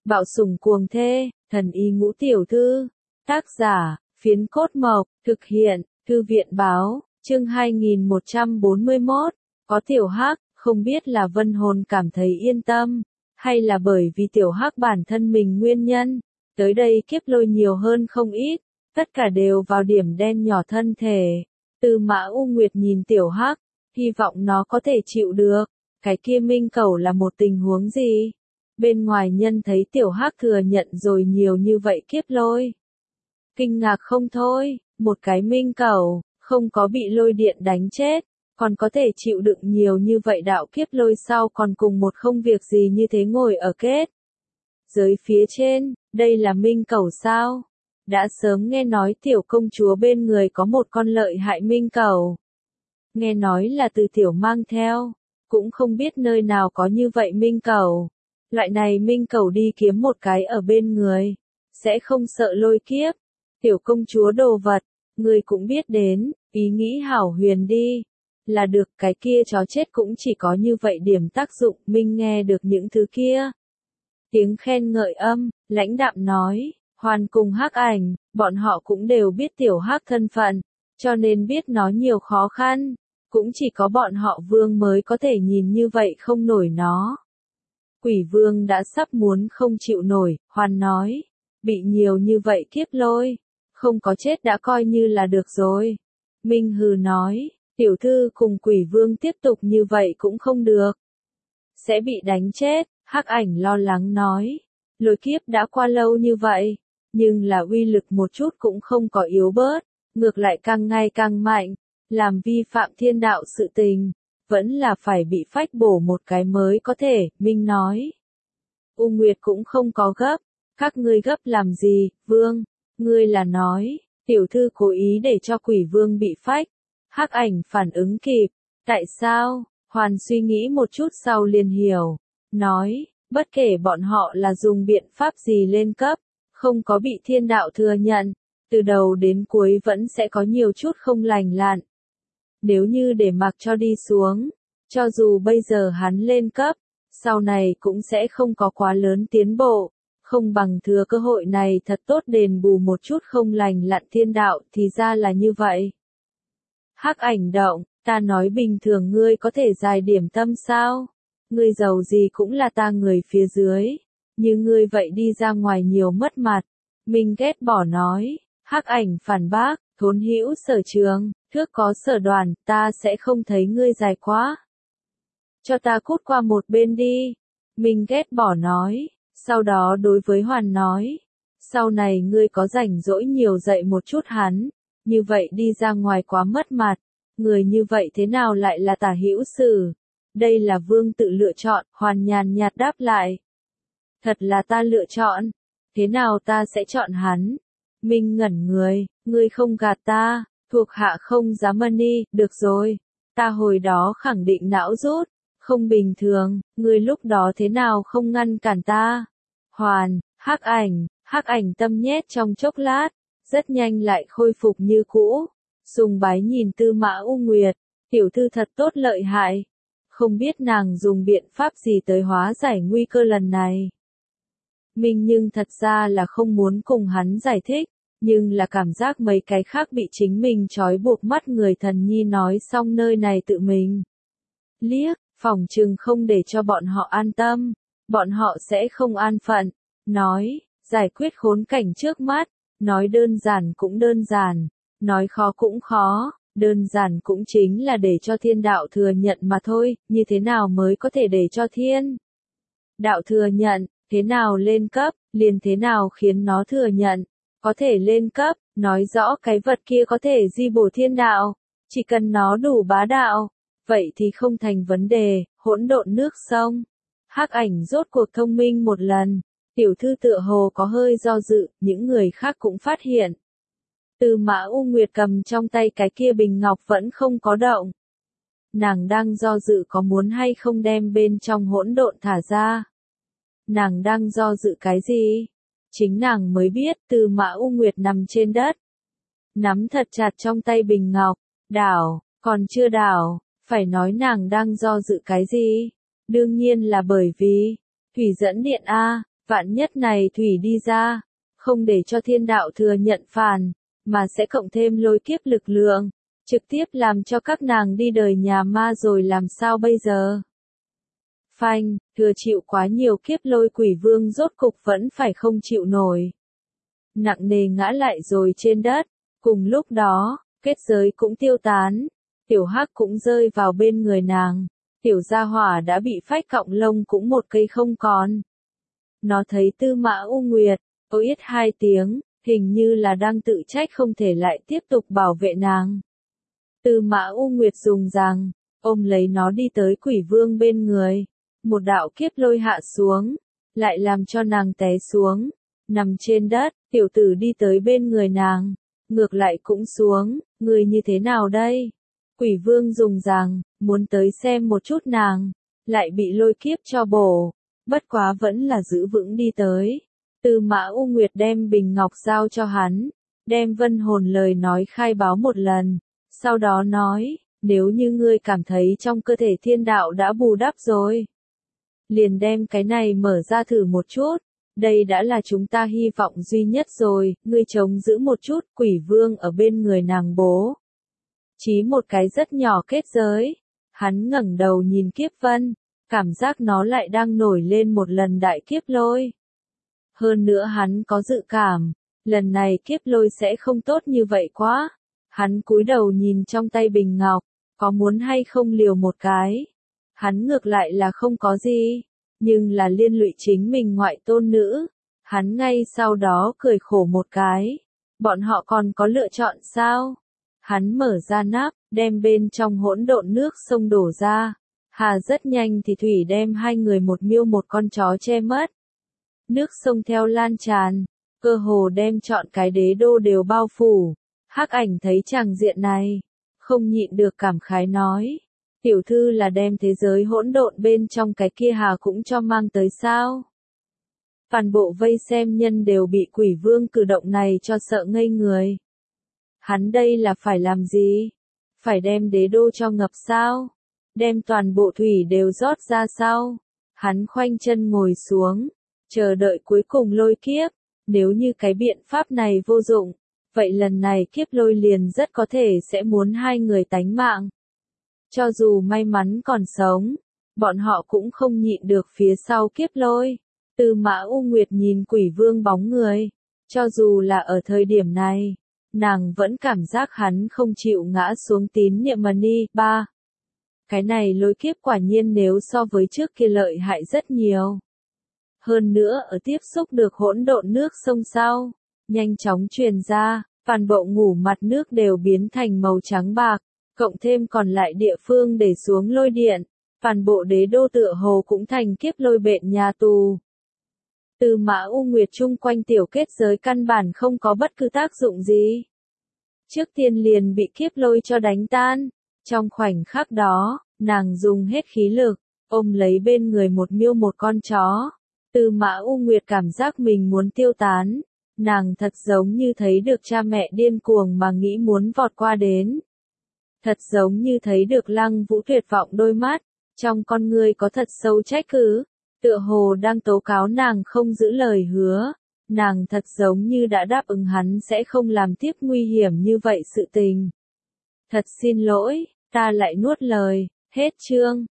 Bạo sủng cuồng thê, thần y ngũ tiểu thư. Tác giả, Phiến Cốt Mộc, thực hiện, Thư viện báo, chương 2141. Có tiểu hắc, không biết là Vân Hồn cảm thấy yên tâm, hay là bởi vì tiểu hắc bản thân mình nguyên nhân. Tới đây kiếp lôi nhiều hơn không ít, tất cả đều vào điểm đen nhỏ thân thể. Tư Mã U Nguyệt nhìn tiểu hắc, hy vọng nó có thể chịu được. Cái kia minh cẩu là một tình huống gì? Bên ngoài nhân thấy tiểu hắc thừa nhận rồi nhiều như vậy kiếp lôi. Kinh ngạc không thôi, một cái minh cẩu, không có bị lôi điện đánh chết, còn có thể chịu đựng nhiều như vậy đạo kiếp lôi sau còn cùng một không việc gì như thế ngồi ở kết. Dưới phía trên, đây là minh cẩu sao? Đã sớm nghe nói tiểu công chúa bên người có một con lợi hại minh cẩu. Nghe nói là từ tiểu mang theo, cũng không biết nơi nào có như vậy minh cẩu. Loại này minh cẩu đi kiếm một cái ở bên người, sẽ không sợ lôi kiếp. Tiểu công chúa đồ vật, người cũng biết đến, ý nghĩ hảo huyền đi. Là được, cái kia chó chết cũng chỉ có như vậy điểm tác dụng, minh nghe được những thứ kia. Tiếng khen ngợi âm, lãnh đạm nói, Hoàn cùng Hắc Ảnh, bọn họ cũng đều biết tiểu hắc thân phận, cho nên biết nó nhiều khó khăn, cũng chỉ có bọn họ vương mới có thể nhìn như vậy không nổi nó. Quỷ vương đã sắp muốn không chịu nổi, Hoàn nói, bị nhiều như vậy kiếp lôi, không có chết đã coi như là được rồi. Minh hừ nói, tiểu thư cùng quỷ vương tiếp tục như vậy cũng không được. Sẽ bị đánh chết, Hắc Ảnh lo lắng nói, lôi kiếp đã qua lâu như vậy, nhưng là uy lực một chút cũng không có yếu bớt, ngược lại càng ngày càng mạnh, làm vi phạm thiên đạo sự tình, vẫn là phải bị phách bổ một cái mới có thể, Minh nói. U Nguyệt cũng không có gấp, các ngươi gấp làm gì, vương, ngươi là nói, tiểu thư cố ý để cho quỷ vương bị phách. Hắc Ảnh phản ứng kịp, tại sao? Hoàn suy nghĩ một chút sau liền hiểu, nói, bất kể bọn họ là dùng biện pháp gì lên cấp, không có bị thiên đạo thừa nhận, từ đầu đến cuối vẫn sẽ có nhiều chút không lành lặn. Nếu như để mặc cho đi xuống, cho dù bây giờ hắn lên cấp, sau này cũng sẽ không có quá lớn tiến bộ, không bằng thừa cơ hội này thật tốt đền bù một chút không lành lặn thiên đạo, thì ra là như vậy. Hắc Ảnh động, ta nói bình thường ngươi có thể dài điểm tâm sao? Ngươi giàu gì cũng là ta người phía dưới, như ngươi vậy đi ra ngoài nhiều mất mặt. Minh ghét bỏ nói, Hắc Ảnh phản bác, thốn hữu sở trường, thước có sở đoàn, ta sẽ không thấy ngươi dài quá. Cho ta cút qua một bên đi. Minh ghét bỏ nói, sau đó đối với Hoàn nói, sau này ngươi có rảnh rỗi nhiều dạy một chút hắn, như vậy đi ra ngoài quá mất mặt, người như vậy thế nào lại là tả hữu sử. Đây là vương tự lựa chọn, Hoàn nhàn nhạt đáp lại. Thật là ta lựa chọn, thế nào ta sẽ chọn hắn? Minh ngẩn người, ngươi không gạt ta, thuộc hạ không dám mani, được rồi, ta hồi đó khẳng định não rút, không bình thường, ngươi lúc đó thế nào không ngăn cản ta? Hoàn, Hắc Ảnh tâm nhét trong chốc lát, rất nhanh lại khôi phục như cũ, sùng bái nhìn Tư Mã U Nguyệt, tiểu thư thật tốt lợi hại, không biết nàng dùng biện pháp gì tới hóa giải nguy cơ lần này. Minh nhưng thật ra là không muốn cùng hắn giải thích, nhưng là cảm giác mấy cái khác bị chính mình trói buộc mắt người thần nhi nói xong nơi này tự mình. Liếc, phỏng chừng không để cho bọn họ an tâm, bọn họ sẽ không an phận, nói, giải quyết khốn cảnh trước mắt, nói đơn giản cũng đơn giản, nói khó cũng khó, đơn giản cũng chính là để cho thiên đạo thừa nhận mà thôi, như thế nào mới có thể để cho thiên đạo thừa nhận, thế nào lên cấp, liền thế nào khiến nó thừa nhận, có thể lên cấp, nói rõ cái vật kia có thể di bổ thiên đạo, chỉ cần nó đủ bá đạo, vậy thì không thành vấn đề, hỗn độn nước sông. Hắc Ảnh rốt cuộc thông minh một lần, tiểu thư tựa hồ có hơi do dự, những người khác cũng phát hiện. Tư Mã U Nguyệt cầm trong tay cái kia bình ngọc vẫn không có động. Nàng đang do dự có muốn hay không đem bên trong hỗn độn thả ra. Nàng đang do dự cái gì? Chính nàng mới biết. Tư Mã U Nguyệt nằm trên đất, nắm thật chặt trong tay bình ngọc, đảo, còn chưa đảo, phải nói nàng đang do dự cái gì? Đương nhiên là bởi vì, thủy dẫn điện A, Vạn nhất này thủy đi ra, không để cho thiên đạo thừa nhận phản, mà sẽ cộng thêm lôi kiếp lực lượng, trực tiếp làm cho các nàng đi đời nhà ma rồi làm sao bây giờ? Phanh, thừa chịu quá nhiều kiếp lôi quỷ vương rốt cục vẫn phải không chịu nổi. Nặng nề ngã lại rồi trên đất, cùng lúc đó, kết giới cũng tiêu tán, tiểu hắc cũng rơi vào bên người nàng, tiểu gia hỏa đã bị phách cọng lông cũng một cây không còn. Nó thấy Tư Mã U Nguyệt, ít hai tiếng, hình như là đang tự trách không thể lại tiếp tục bảo vệ nàng. Tư Mã U Nguyệt dùng rằng, ôm lấy nó đi tới quỷ vương bên người, một đạo kiếp lôi hạ xuống, lại làm cho nàng té xuống, nằm trên đất, tiểu tử đi tới bên người nàng, ngược lại cũng xuống, người như thế nào đây? Quỷ vương dùng rằng, muốn tới xem một chút nàng, lại bị lôi kiếp cho bổ, bất quá vẫn là giữ vững đi tới. Tư Mã U Nguyệt đem bình ngọc giao cho hắn, đem vân hồn lời nói khai báo một lần, sau đó nói, nếu như ngươi cảm thấy trong cơ thể thiên đạo đã bù đắp rồi, liền đem cái này mở ra thử một chút, đây đã là chúng ta hy vọng duy nhất rồi, ngươi chống giữ một chút, quỷ vương ở bên người nàng bố. Chí một cái rất nhỏ kết giới, hắn ngẩng đầu nhìn kiếp vân, cảm giác nó lại đang nổi lên một lần đại kiếp lôi. Hơn nữa hắn có dự cảm, lần này kiếp lôi sẽ không tốt như vậy quá. Hắn cúi đầu nhìn trong tay bình ngọc, có muốn hay không liều một cái. Hắn ngược lại là không có gì, nhưng là liên lụy chính mình ngoại tôn nữ. Hắn ngay sau đó cười khổ một cái. Bọn họ còn có lựa chọn sao? Hắn mở ra nắp, đem bên trong hỗn độn nước sông đổ ra. Hà rất nhanh thì thủy đem hai người một miêu một con chó che mất. Nước sông theo lan tràn, cơ hồ đem trọn cái đế đô đều bao phủ. Hắc Ảnh thấy tràng diện này, không nhịn được cảm khái nói, tiểu thư là đem thế giới hỗn độn bên trong cái kia hà cũng cho mang tới sao? Toàn bộ vây xem nhân đều bị quỷ vương cử động này cho sợ ngây người. Hắn đây là phải làm gì? Phải đem đế đô cho ngập sao? Đem toàn bộ thủy đều rót ra sao? Hắn khoanh chân ngồi xuống, chờ đợi cuối cùng lôi kiếp, nếu như cái biện pháp này vô dụng, vậy lần này kiếp lôi liền rất có thể sẽ muốn hai người tánh mạng. Cho dù may mắn còn sống, bọn họ cũng không nhịn được phía sau kiếp lôi. Tư Mã U Nguyệt nhìn quỷ vương bóng người, cho dù là ở thời điểm này, nàng vẫn cảm giác hắn không chịu ngã xuống tín niệm mani. 3. Cái này lôi kiếp quả nhiên nếu so với trước kia lợi hại rất nhiều. Hơn nữa ở tiếp xúc được hỗn độn nước sông sau, nhanh chóng truyền ra, toàn bộ ngủ mặt nước đều biến thành màu trắng bạc, cộng thêm còn lại địa phương để xuống lôi điện, toàn bộ đế đô tựa hồ cũng thành kiếp lôi bệnh nhà tù. Tư Mã U Nguyệt chung quanh tiểu kết giới căn bản không có bất cứ tác dụng gì. Trước tiên liền bị kiếp lôi cho đánh tan, trong khoảnh khắc đó, nàng dùng hết khí lực, ôm lấy bên người một miêu một con chó. Tư Mã U Nguyệt cảm giác mình muốn tiêu tán, nàng thật giống như thấy được cha mẹ điên cuồng mà nghĩ muốn vọt qua đến. Thật giống như thấy được Lăng Vũ tuyệt vọng đôi mắt, trong con ngươi có thật sâu trách cứ, tựa hồ đang tố cáo nàng không giữ lời hứa, nàng thật giống như đã đáp ứng hắn sẽ không làm tiếp nguy hiểm như vậy sự tình. Thật xin lỗi, ta lại nuốt lời, hết chương.